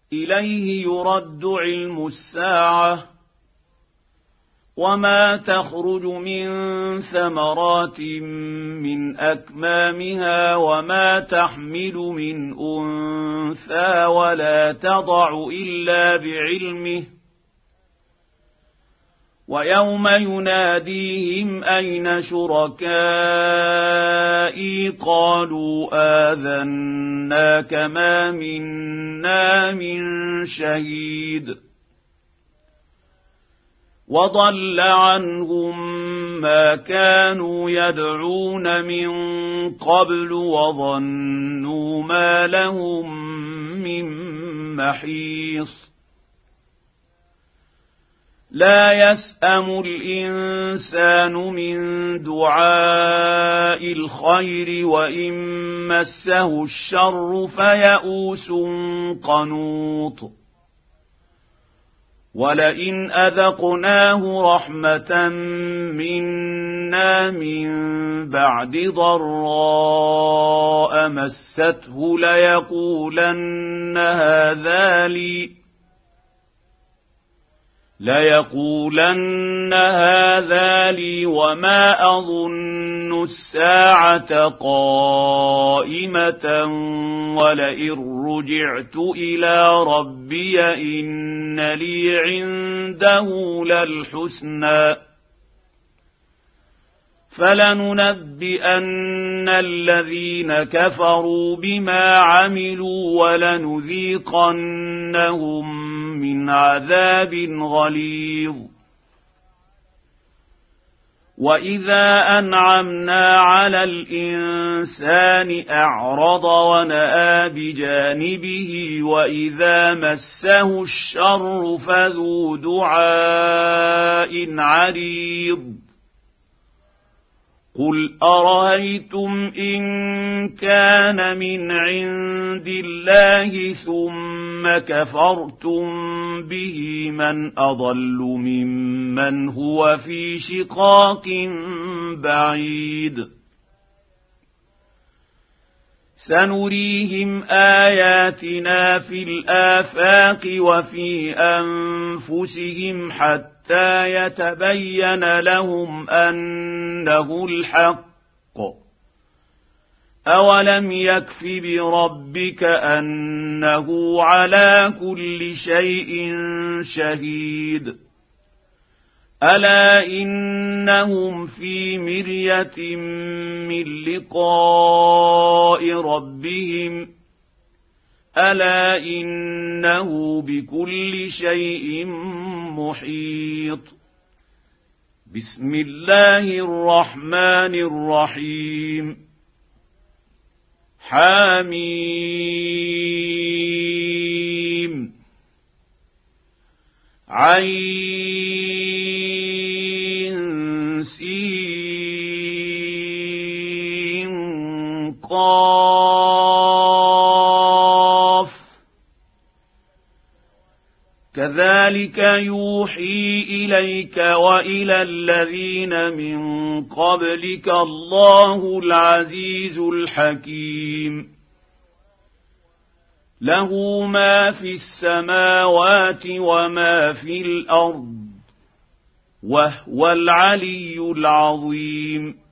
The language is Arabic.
إليه يرد علم الساعة وما تخرج من ثمرات من أكمامها وما تحمل من أنثى ولا تضع إلا بعلمه ويوم يناديهم أين شركائي قالوا آذناك ما منا من شهيد وضل عنهم ما كانوا يدعون من قبل وظنوا ما لهم من محيص لا يسأم الإنسان من دعاء الخير وإن مسه الشر فيئوس قنوط ولئن أذقناه رحمة منا من بعد ضراء مسته ليقولن هذا لي وما أظن الساعة قائمة ولئن رجعت إلى ربي إن لي عنده للحسنى فلننبئن الذين كفروا بما عملوا ولنذيقنهم من عذاب غليظ وإذا أنعمنا على الإنسان أعرض ونأى بجانبه وإذا مسه الشر فذو دعاء عريض قل أرأيتم إن كان من عند الله ثم كفرتم به من أضل ممن هو في شقاق بعيد سنريهم آياتنا في الآفاق وفي أنفسهم حتى يتبين لهم أنه الحق أولم يكف بربك أنه على كل شيء شهيد ألا إنهم في مرية من لقاء ربهم ألا إنه بكل شيء محيط بسم الله الرحمن الرحيم حميم عين سين قاف كذلك يوحي إليك وإلى الذين من قبلك الله العزيز الحكيم له ما في السماوات وما في الأرض وهو العلي العظيم